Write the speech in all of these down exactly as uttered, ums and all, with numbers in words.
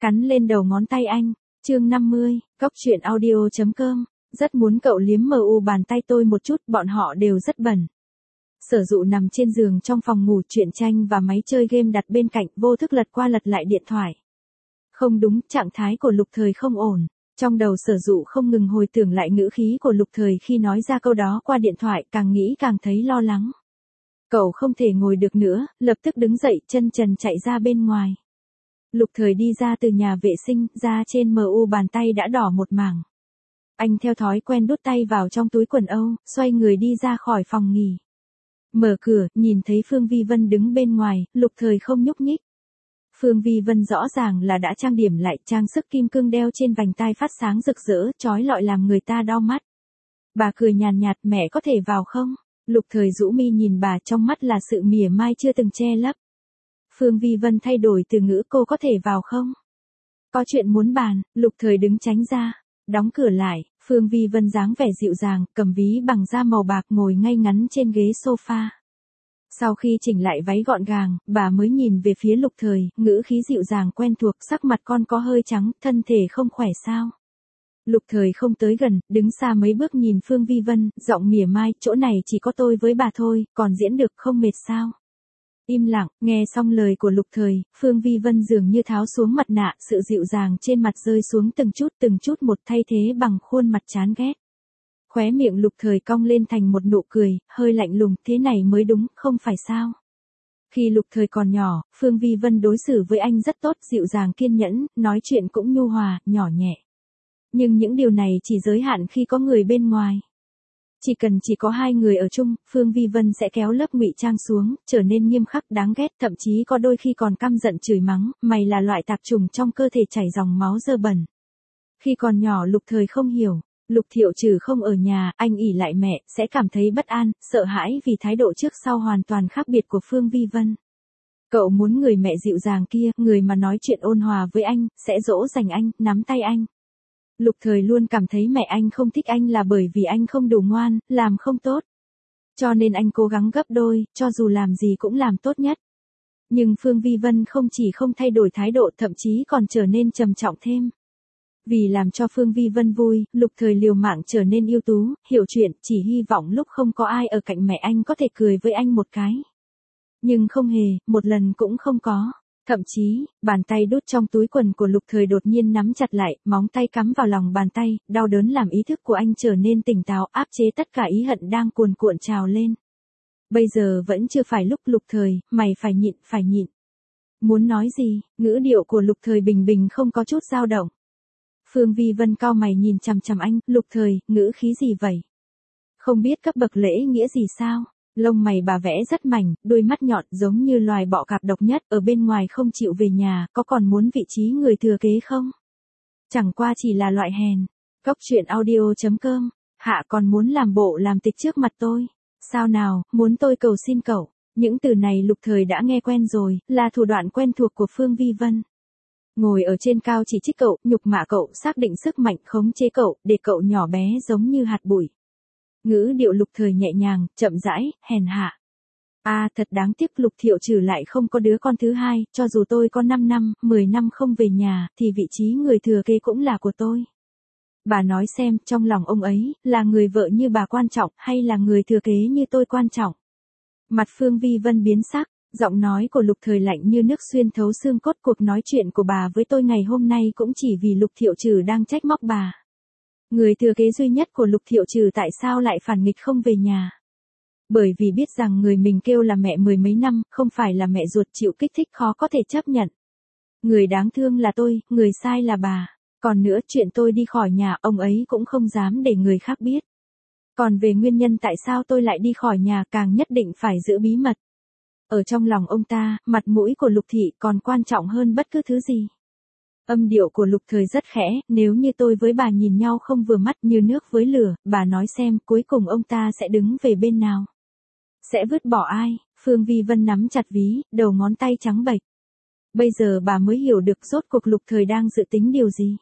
cắn lên đầu ngón tay anh. Chương năm mươi, cóc truyện audio chấm com. Rất muốn cậu liếm mờ u bàn tay tôi một chút, bọn họ đều rất bẩn. Sở Dụ nằm trên giường trong phòng ngủ, truyện tranh và máy chơi game đặt bên cạnh, vô thức lật qua lật lại điện thoại. Không đúng, trạng thái của Lục Thời không ổn. Trong đầu Sở Dụ không ngừng hồi tưởng lại ngữ khí của Lục Thời khi nói ra câu đó qua điện thoại, càng nghĩ càng thấy lo lắng. Cậu không thể ngồi được nữa, lập tức đứng dậy, chân trần chạy ra bên ngoài. Lục Thời đi ra từ nhà vệ sinh, da trên mờ u bàn tay đã đỏ một mảng. Anh theo thói quen đút tay vào trong túi quần âu, xoay người đi ra khỏi phòng nghỉ. Mở cửa, nhìn thấy Phương Vi Vân đứng bên ngoài, Lục Thời không nhúc nhích. Phương Vi Vân rõ ràng là đã trang điểm lại, trang sức kim cương đeo trên vành tai phát sáng rực rỡ, chói lọi làm người ta đau mắt. Bà cười nhàn nhạt, mẹ có thể vào không? Lục Thời rũ mi nhìn bà, trong mắt là sự mỉa mai chưa từng che lấp. Phương Vi Vân thay đổi từ ngữ, cô có thể vào không? Có chuyện muốn bàn. Lục Thời đứng tránh ra, đóng cửa lại. Phương Vi Vân dáng vẻ dịu dàng, cầm ví bằng da màu bạc ngồi ngay ngắn trên ghế sofa. Sau khi chỉnh lại váy gọn gàng, bà mới nhìn về phía Lục Thời, ngữ khí dịu dàng quen thuộc, sắc mặt con có hơi trắng, thân thể không khỏe sao? Lục Thời không tới gần, đứng xa mấy bước nhìn Phương Vi Vân, giọng mỉa mai, chỗ này chỉ có tôi với bà thôi, còn diễn được không mệt sao? Im lặng, nghe xong lời của Lục Thời, Phương Vi Vân dường như tháo xuống mặt nạ, sự dịu dàng trên mặt rơi xuống từng chút từng chút một, thay thế bằng khuôn mặt chán ghét. Khóe miệng Lục Thời cong lên thành một nụ cười, hơi lạnh lùng, thế này mới đúng, không phải sao? Khi Lục Thời còn nhỏ, Phương Vi Vân đối xử với anh rất tốt, dịu dàng kiên nhẫn, nói chuyện cũng nhu hòa, nhỏ nhẹ. Nhưng những điều này chỉ giới hạn khi có người bên ngoài. Chỉ cần chỉ có hai người ở chung, Phương Vi Vân sẽ kéo lớp ngụy trang xuống, trở nên nghiêm khắc đáng ghét, thậm chí có đôi khi còn căm giận chửi mắng, mày là loại tạp trùng trong cơ thể chảy dòng máu dơ bẩn. Khi còn nhỏ Lục Thời không hiểu, Lục Thiệu Trừ không ở nhà, anh ỷ lại mẹ, sẽ cảm thấy bất an, sợ hãi vì thái độ trước sau hoàn toàn khác biệt của Phương Vi Vân. Cậu muốn người mẹ dịu dàng kia, người mà nói chuyện ôn hòa với anh, sẽ dỗ dành anh, nắm tay anh. Lục Thời luôn cảm thấy mẹ anh không thích anh là bởi vì anh không đủ ngoan, làm không tốt. Cho nên anh cố gắng gấp đôi, cho dù làm gì cũng làm tốt nhất. Nhưng Phương Vi Vân không chỉ không thay đổi thái độ, thậm chí còn trở nên trầm trọng thêm. Vì làm cho Phương Vi Vân vui, Lục Thời liều mạng trở nên ưu tú, hiểu chuyện, chỉ hy vọng lúc không có ai ở cạnh mẹ anh có thể cười với anh một cái. Nhưng không hề, một lần cũng không có. Thậm chí, bàn tay đút trong túi quần của Lục Thời đột nhiên nắm chặt lại, móng tay cắm vào lòng bàn tay, đau đớn làm ý thức của anh trở nên tỉnh táo, áp chế tất cả ý hận đang cuồn cuộn trào lên. Bây giờ vẫn chưa phải lúc. Lục Thời, mày phải nhịn, phải nhịn. Muốn nói gì? Ngữ điệu của Lục Thời bình bình không có chút dao động. Phương Vi Vân cau mày nhìn chằm chằm anh, Lục Thời, ngữ khí gì vậy? Không biết cấp bậc lễ nghĩa gì sao? Lông mày bà vẽ rất mảnh, đôi mắt nhọn giống như loài bọ cạp độc nhất, ở bên ngoài không chịu về nhà, có còn muốn vị trí người thừa kế không? Chẳng qua chỉ là loại hèn. Cóc truyện audio chấm com. Hạ còn muốn làm bộ làm tịch trước mặt tôi. Sao nào, muốn tôi cầu xin cậu? Những từ này Lục Thời đã nghe quen rồi, là thủ đoạn quen thuộc của Phương Vi Vân. Ngồi ở trên cao chỉ trích cậu, nhục mạ cậu, xác định sức mạnh khống chế cậu, để cậu nhỏ bé giống như hạt bụi. Ngữ điệu Lục Thời nhẹ nhàng, chậm rãi, hèn hạ. A à, thật đáng tiếc, Lục Thiệu Trừ lại không có đứa con thứ hai, cho dù tôi có năm năm, mười năm không về nhà, thì vị trí người thừa kế cũng là của tôi. Bà nói xem, trong lòng ông ấy, là người vợ như bà quan trọng, hay là người thừa kế như tôi quan trọng? Mặt Phương Vi Vân biến sắc, giọng nói của Lục Thời lạnh như nước xuyên thấu xương cốt. Cuộc nói chuyện của bà với tôi ngày hôm nay cũng chỉ vì Lục Thiệu Trừ đang trách móc bà. Người thừa kế duy nhất của Lục Thiệu Trừ tại sao lại phản nghịch không về nhà? Bởi vì biết rằng người mình kêu là mẹ mười mấy năm, không phải là mẹ ruột, chịu kích thích khó có thể chấp nhận. Người đáng thương là tôi, người sai là bà. Còn nữa, chuyện tôi đi khỏi nhà, ông ấy cũng không dám để người khác biết. Còn về nguyên nhân tại sao tôi lại đi khỏi nhà, càng nhất định phải giữ bí mật. Ở trong lòng ông ta, mặt mũi của Lục thị còn quan trọng hơn bất cứ thứ gì. Âm điệu của Lục Thời rất khẽ, nếu như tôi với bà nhìn nhau không vừa mắt, như nước với lửa, bà nói xem, cuối cùng ông ta sẽ đứng về bên nào? Sẽ vứt bỏ ai? Phương Vi Vân nắm chặt ví, đầu ngón tay trắng bệch. Bây giờ bà mới hiểu được rốt cuộc Lục Thời đang dự tính điều gì.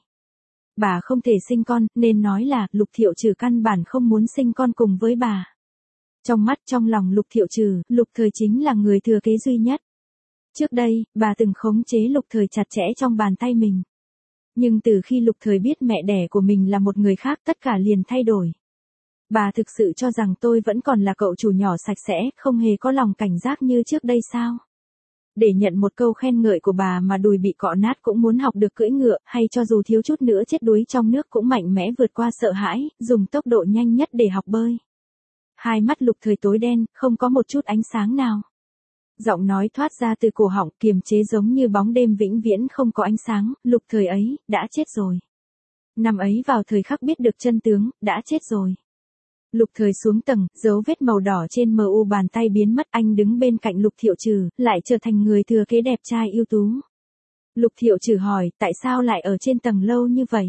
Bà không thể sinh con, nên nói là Lục Thiệu Trừ căn bản không muốn sinh con cùng với bà. Trong mắt trong lòng Lục Thiệu Trừ, Lục Thời chính là người thừa kế duy nhất. Trước đây, bà từng khống chế Lục Thời chặt chẽ trong bàn tay mình. Nhưng từ khi Lục Thời biết mẹ đẻ của mình là một người khác tất cả liền thay đổi. Bà thực sự cho rằng tôi vẫn còn là cậu chủ nhỏ sạch sẽ, không hề có lòng cảnh giác như trước đây sao? Để nhận một câu khen ngợi của bà mà đùi bị cọ nát cũng muốn học được cưỡi ngựa, hay cho dù thiếu chút nữa chết đuối trong nước cũng mạnh mẽ vượt qua sợ hãi, dùng tốc độ nhanh nhất để học bơi. Hai mắt Lục Thời tối đen, không có một chút ánh sáng nào. Giọng nói thoát ra từ cổ họng kiềm chế giống như bóng đêm vĩnh viễn không có ánh sáng, Lục Thời ấy, đã chết rồi. Năm ấy vào thời khắc biết được chân tướng, đã chết rồi. Lục Thời xuống tầng, dấu vết màu đỏ trên mờ u bàn tay biến mất, anh đứng bên cạnh Lục Thiệu Trừ, lại trở thành người thừa kế đẹp trai ưu tú. Lục Thiệu Trừ hỏi, tại sao lại ở trên tầng lâu như vậy?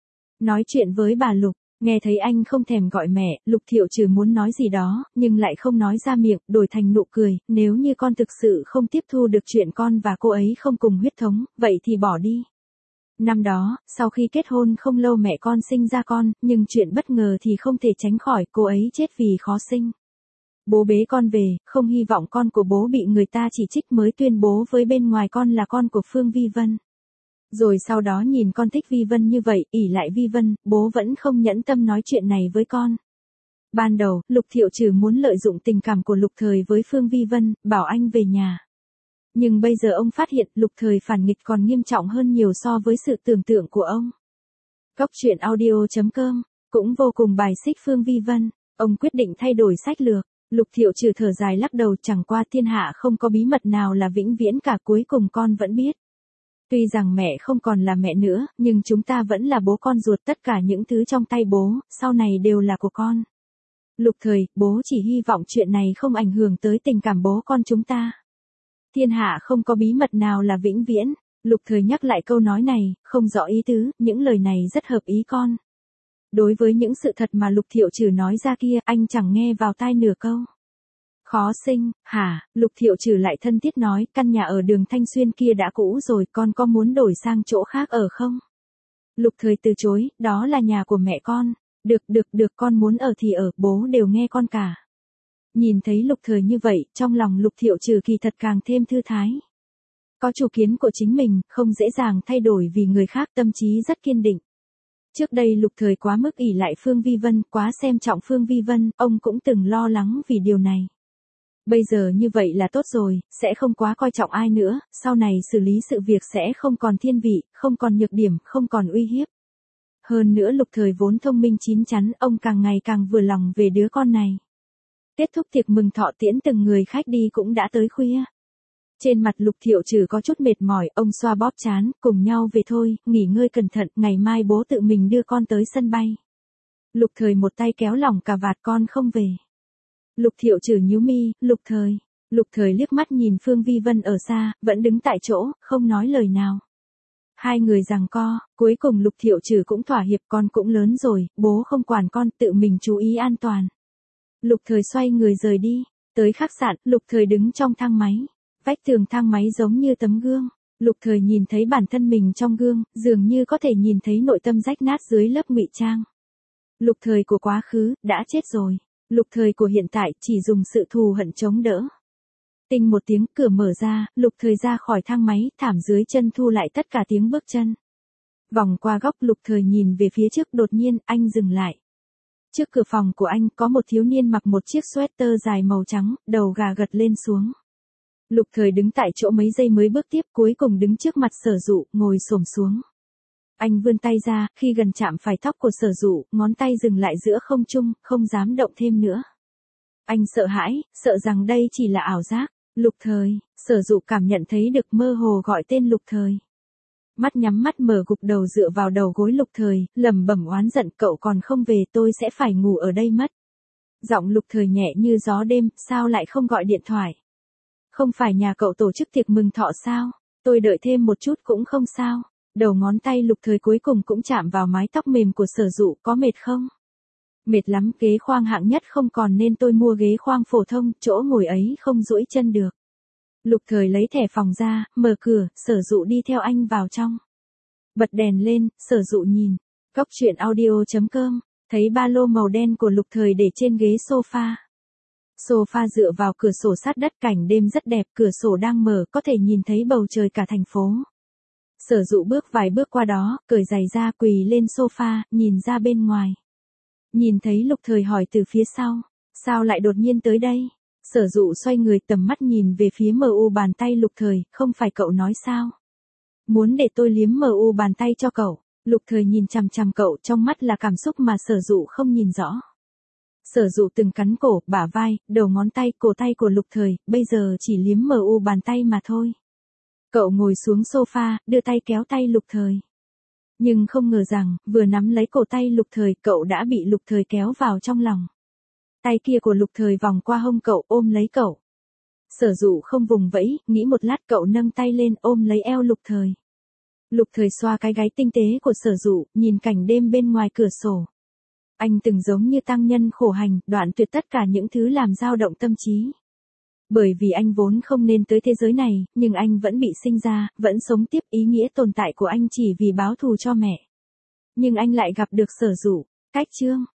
Nói chuyện với bà Lục, nghe thấy anh không thèm gọi mẹ, Lục Thiệu Trừ muốn nói gì đó, nhưng lại không nói ra miệng, đổi thành nụ cười, nếu như con thực sự không tiếp thu được chuyện con và cô ấy không cùng huyết thống, vậy thì bỏ đi. Năm đó, sau khi kết hôn không lâu mẹ con sinh ra con, nhưng chuyện bất ngờ thì không thể tránh khỏi, cô ấy chết vì khó sinh. Bố bế con về, không hy vọng con của bố bị người ta chỉ trích mới tuyên bố với bên ngoài con là con của Phương Vi Vân. Rồi sau đó nhìn con thích Vi Vân như vậy, ỷ lại Vi Vân, bố vẫn không nhẫn tâm nói chuyện này với con. Ban đầu, Lục Thiệu Trừ muốn lợi dụng tình cảm của Lục Thời với Phương Vi Vân, bảo anh về nhà. Nhưng bây giờ ông phát hiện Lục Thời phản nghịch còn nghiêm trọng hơn nhiều so với sự tưởng tượng của ông. Cóc truyện audio chấm com cũng vô cùng bài xích Phương Vi Vân, ông quyết định thay đổi sách lược. Lục Thiệu Trừ thở dài lắc đầu, chẳng qua thiên hạ không có bí mật nào là vĩnh viễn cả, cuối cùng con vẫn biết. Tuy rằng mẹ không còn là mẹ nữa, nhưng chúng ta vẫn là bố con ruột, tất cả những thứ trong tay bố, sau này đều là của con. Lục Thời, bố chỉ hy vọng chuyện này không ảnh hưởng tới tình cảm bố con chúng ta. Thiên hạ không có bí mật nào là vĩnh viễn. Lục Thời nhắc lại câu nói này, không rõ ý tứ, những lời này rất hợp ý con. Đối với những sự thật mà Lục Thiệu Trừ nói ra kia, anh chẳng nghe vào tai nửa câu. Khó sinh, hả? Lục Thiệu Trừ lại thân thiết nói, căn nhà ở đường Thanh Xuyên kia đã cũ rồi, con có muốn đổi sang chỗ khác ở không? Lục Thời từ chối, đó là nhà của mẹ con. Được, được, được, con muốn ở thì ở, bố đều nghe con cả. Nhìn thấy Lục Thời như vậy, trong lòng Lục Thiệu Trừ kỳ thật càng thêm thư thái. Có chủ kiến của chính mình, không dễ dàng thay đổi vì người khác, tâm trí rất kiên định. Trước đây Lục Thời quá mức ỷ lại Phương Vi Vân, quá xem trọng Phương Vi Vân, ông cũng từng lo lắng vì điều này. Bây giờ như vậy là tốt rồi, sẽ không quá coi trọng ai nữa, sau này xử lý sự việc sẽ không còn thiên vị, không còn nhược điểm, không còn uy hiếp. Hơn nữa Lục Thời vốn thông minh chín chắn, ông càng ngày càng vừa lòng về đứa con này. Kết thúc tiệc mừng thọ tiễn từng người khách đi cũng đã tới khuya. Trên mặt Lục Thiệu Trừ có chút mệt mỏi, ông xoa bóp trán, cùng nhau về thôi, nghỉ ngơi cẩn thận, ngày mai bố tự mình đưa con tới sân bay. Lục Thời một tay kéo lỏng cà vạt, con không về. Lục Thiệu Trừ nhíu mi, Lục Thời. Lục Thời liếc mắt nhìn Phương Vi Vân ở xa, vẫn đứng tại chỗ, không nói lời nào. Hai người giằng co, cuối cùng Lục Thiệu Trừ cũng thỏa hiệp, con cũng lớn rồi, bố không quản con, tự mình chú ý an toàn. Lục Thời xoay người rời đi, tới khách sạn, Lục Thời đứng trong thang máy. Vách tường thang máy giống như tấm gương. Lục Thời nhìn thấy bản thân mình trong gương, dường như có thể nhìn thấy nội tâm rách nát dưới lớp ngụy trang. Lục Thời của quá khứ, đã chết rồi. Lục Thời của hiện tại, chỉ dùng sự thù hận chống đỡ. Tinh một tiếng, cửa mở ra, Lục Thời ra khỏi thang máy, thảm dưới chân thu lại tất cả tiếng bước chân. Vòng qua góc, Lục Thời nhìn về phía trước, đột nhiên, anh dừng lại. Trước cửa phòng của anh, có một thiếu niên mặc một chiếc sweater dài màu trắng, đầu gà gật lên xuống. Lục Thời đứng tại chỗ mấy giây mới bước tiếp, cuối cùng đứng trước mặt Sở Dụ, ngồi xổm xuống. Anh vươn tay ra, khi gần chạm phải tóc của Sở Dụ, ngón tay dừng lại giữa không trung, không dám động thêm nữa. Anh sợ hãi, sợ rằng đây chỉ là ảo giác. Lục Thời, Sở Dụ cảm nhận thấy được, mơ hồ gọi tên Lục Thời. Mắt nhắm mắt mở, gục đầu dựa vào đầu gối Lục Thời, lẩm bẩm oán giận, cậu còn không về tôi sẽ phải ngủ ở đây mất. Giọng Lục Thời nhẹ như gió đêm, sao lại không gọi điện thoại? Không phải nhà cậu tổ chức tiệc mừng thọ sao? Tôi đợi thêm một chút cũng không sao. Đầu ngón tay Lục Thời cuối cùng cũng chạm vào mái tóc mềm của Sở Dụ, có mệt không? Mệt lắm, ghế khoang hạng nhất không còn nên tôi mua ghế khoang phổ thông, chỗ ngồi ấy không duỗi chân được. Lục Thời lấy thẻ phòng ra, mở cửa, Sở Dụ đi theo anh vào trong. Bật đèn lên, Sở Dụ nhìn. Cóc truyện audio chấm com, thấy ba lô màu đen của Lục Thời để trên ghế sofa. Sofa dựa vào cửa sổ sát đất, cảnh đêm rất đẹp, cửa sổ đang mở, có thể nhìn thấy bầu trời cả thành phố. Sở Dụ bước vài bước qua đó, cởi giày ra quỳ lên sofa, nhìn ra bên ngoài. Nhìn thấy Lục Thời hỏi từ phía sau, sao lại đột nhiên tới đây? Sở Dụ xoay người tầm mắt nhìn về phía mờ u bàn tay Lục Thời, không phải cậu nói sao? Muốn để tôi liếm mờ u bàn tay cho cậu. Lục Thời nhìn chằm chằm cậu, trong mắt là cảm xúc mà Sở Dụ không nhìn rõ. Sở Dụ từng cắn cổ, bả vai, đầu ngón tay, cổ tay của Lục Thời, bây giờ chỉ liếm mờ u bàn tay mà thôi. Cậu ngồi xuống sofa, đưa tay kéo tay Lục Thời. Nhưng không ngờ rằng, vừa nắm lấy cổ tay Lục Thời, cậu đã bị Lục Thời kéo vào trong lòng. Tay kia của Lục Thời vòng qua hông cậu, ôm lấy cậu. Sở Dụ không vùng vẫy, nghĩ một lát cậu nâng tay lên ôm lấy eo Lục Thời. Lục Thời xoa cái gáy tinh tế của Sở Dụ, nhìn cảnh đêm bên ngoài cửa sổ. Anh từng giống như tăng nhân khổ hành, đoạn tuyệt tất cả những thứ làm dao động tâm trí. Bởi vì anh vốn không nên tới thế giới này, nhưng anh vẫn bị sinh ra, vẫn sống tiếp, ý nghĩa tồn tại của anh chỉ vì báo thù cho mẹ. Nhưng anh lại gặp được Sở Dụ. Cách chương